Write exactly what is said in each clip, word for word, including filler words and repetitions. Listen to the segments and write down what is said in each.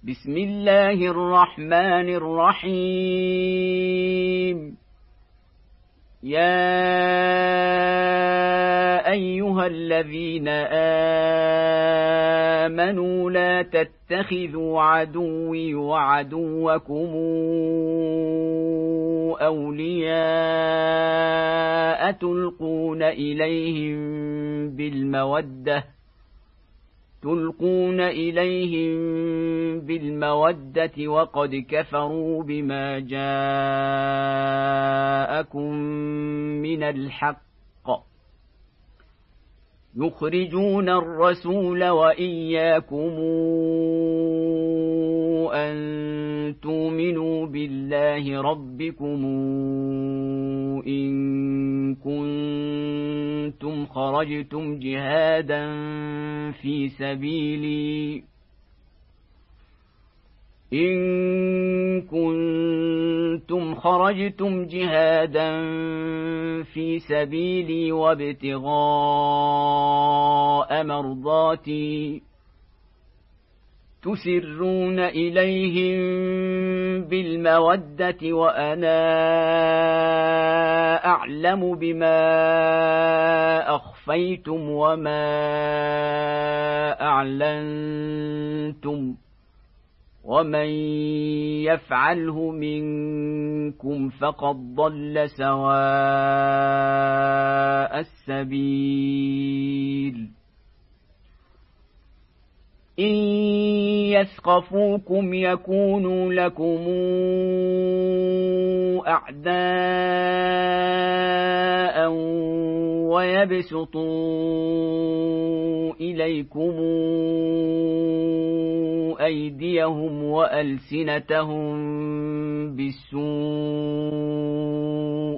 بسم الله الرحمن الرحيم. يا أيها الذين آمنوا لا تتخذوا عدوي وعدوكم أولياء تلقون إليهم بالمودة تلقون إليهم بالمودة وقد كفروا بما جاءكم من الحق يخرجون الرسول وإياكم أن تؤمنوا بالله ربكم إن كنتم خرجتم جهادا في سبيلي إن كنتم خرجتم جهادا في سبيلي وابتغاء مرضاتي تسرون إليهم بالمودة وأنا أعلم بما أخفيتم وما أعلنتم ومن يفعله منكم فقد ضل سواء السبيل. إن يثقفوكم يكونوا لكم أعداء ويبسطوا إليكم أيديهم وألسنتهم بالسوء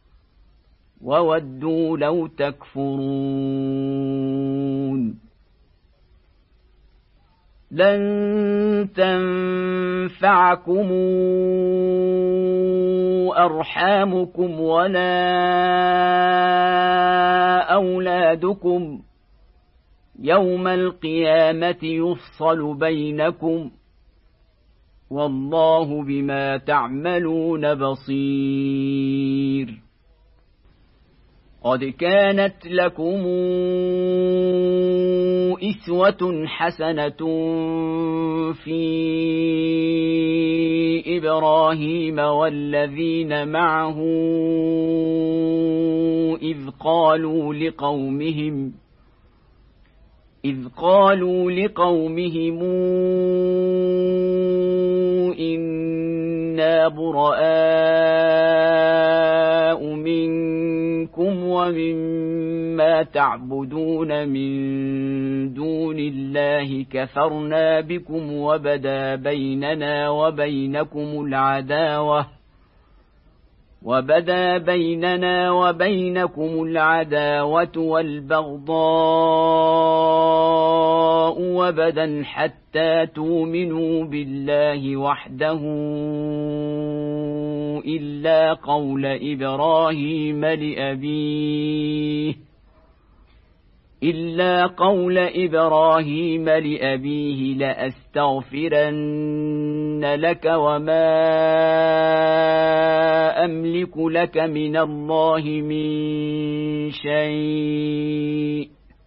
وودوا لو تكفرون. لن تنفعكم أرحامكم ولا أولادكم يوم القيامة يفصل بينكم والله بما تعملون بصير. قد كانت لكم أسوة حسنة في إبراهيم والذين معه إذ قالوا لقومهم إذ قالوا لقومهم إنا براء منكم ومما تعبدون من دون الله كفرنا بكم وبدا بيننا وبينكم العداوة وبدا بيننا وبينكم العداوة والبغضاء وبدا حتى تؤمنوا بالله وحده إلا قول إبراهيم لأبيه إلا قول إبراهيم لأبيه لأستغفرن لك وما أملك لك من الله من شيء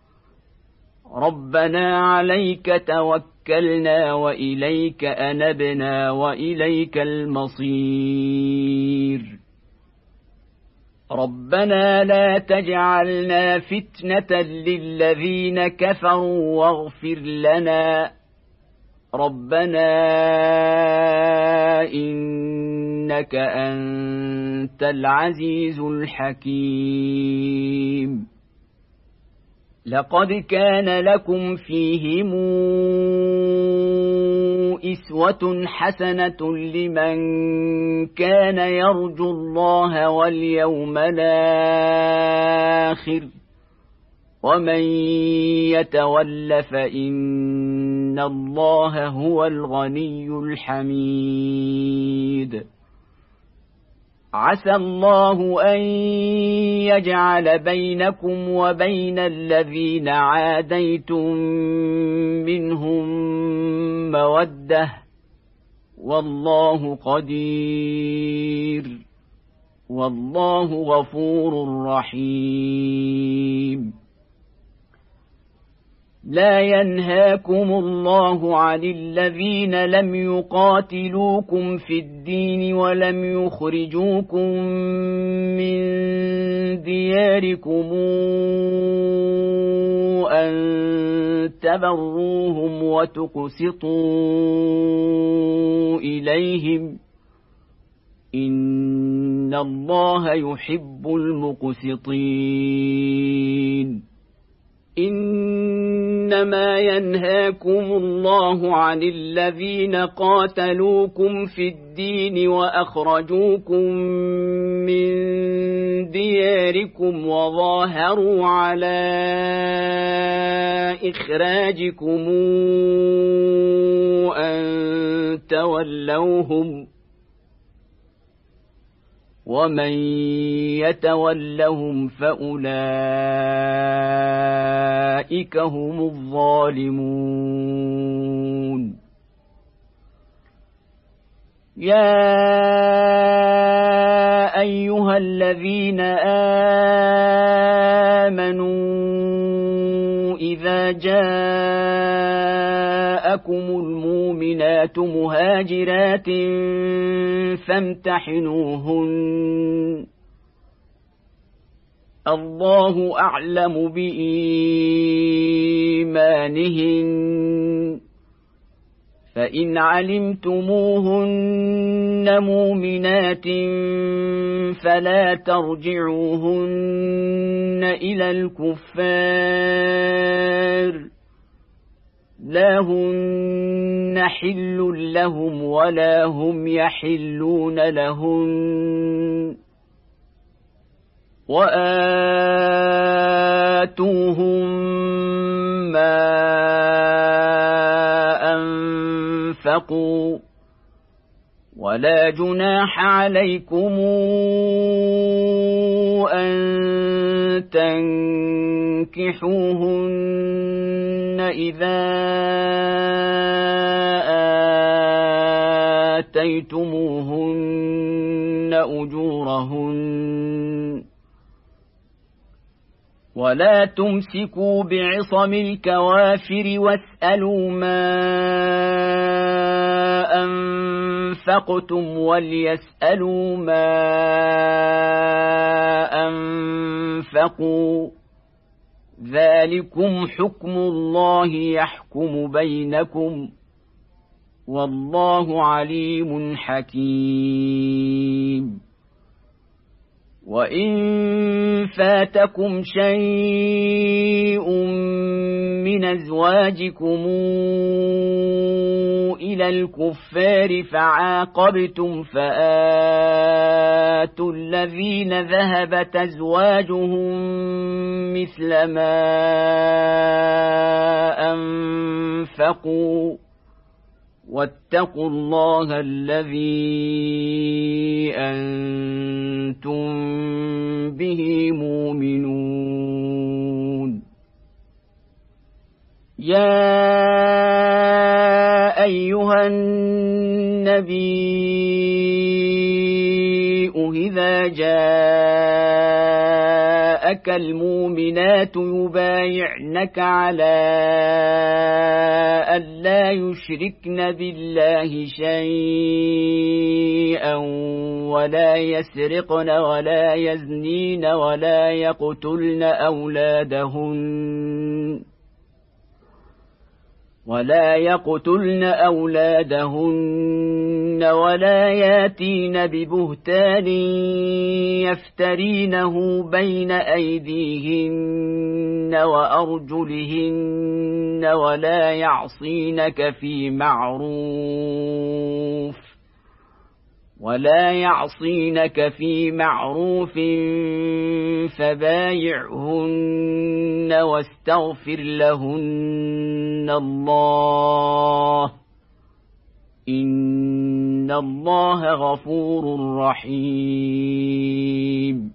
ربنا عليك توكلنا وإليك أنبنا وإليك المصير. ربنا لا تجعلنا فتنة للذين كفروا واغفر لنا ربنا إنك أنت العزيز الحكيم. لقد كان لكم فيهم أسوة حسنة لمن كان يرجو الله واليوم الآخر ومن يتول فإن الله هو الغني الحميد. عسى الله أن يجعل بينكم وبين الذين عاديتم منهم مودة والله قدير والله غفور رحيم. لا ينهاكم الله عن الذين لم يقاتلوكم في الدين ولم يخرجوكم من دياركم أن تبروهم وتقسطوا إليهم إن الله يحب المقسطين. إنما ينهاكم الله عن الذين قاتلوكم في الدين وأخرجوكم من دياركم وظاهروا على إخراجكم أن تولوهم ومن يتولهم فأولئك هم الظالمون. يا أيها الذين آمنوا إذا جاءكم المؤمنات مهاجرات فامتحنوهن الله أعلم بإيمانهن فإن علمتموهن مؤمنات فلا ترجعوهن إلى الكفار لا هن حل لهم ولا هم يحلون لهن وآتوهم ما أنفقوا ولا جناح عليكم أن تنكحوهن إذا آتيتموهن أجورهن ولا تمسكوا بعصم الكوافر واسألوا ما أنفقتم وليسألوا ما أنفقوا ذلكم حكم الله يحكم بينكم والله عليم حكيم. وإن فاتكم شيء من أزواجكم إلى الكفار فعاقبتم فآتوا الذين ذهبت أزواجهم مثل ما أنفقوا واتقوا الله الذي أنتم به مؤمنون. يا أيها النبي إذا جاءك المؤمنات يبايعنك على ألا يشركن بالله شيئا ولا يسرقن ولا يزنين ولا يقتلن أولادهن ولا يقتلن أولادهن ولا ياتين ببهتان يفترينه بين أيديهن وأرجلهن ولا يعصينك في معروف ولا يعصينك في معروف فبايعهن واستغفر لهن الله إن الله غفور رحيم.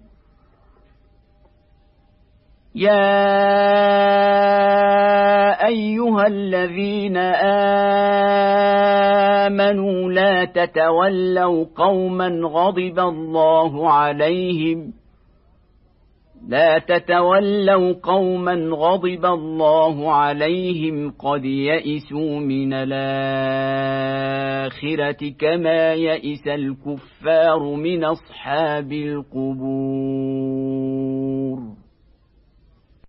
يا أيها الذين آمنوا لا تتولوا قوما غضب الله عليهم لا تتولوا قوما غضب الله عليهم قد يئسوا من الآخرة كما يئس الكفار من أصحاب القبور.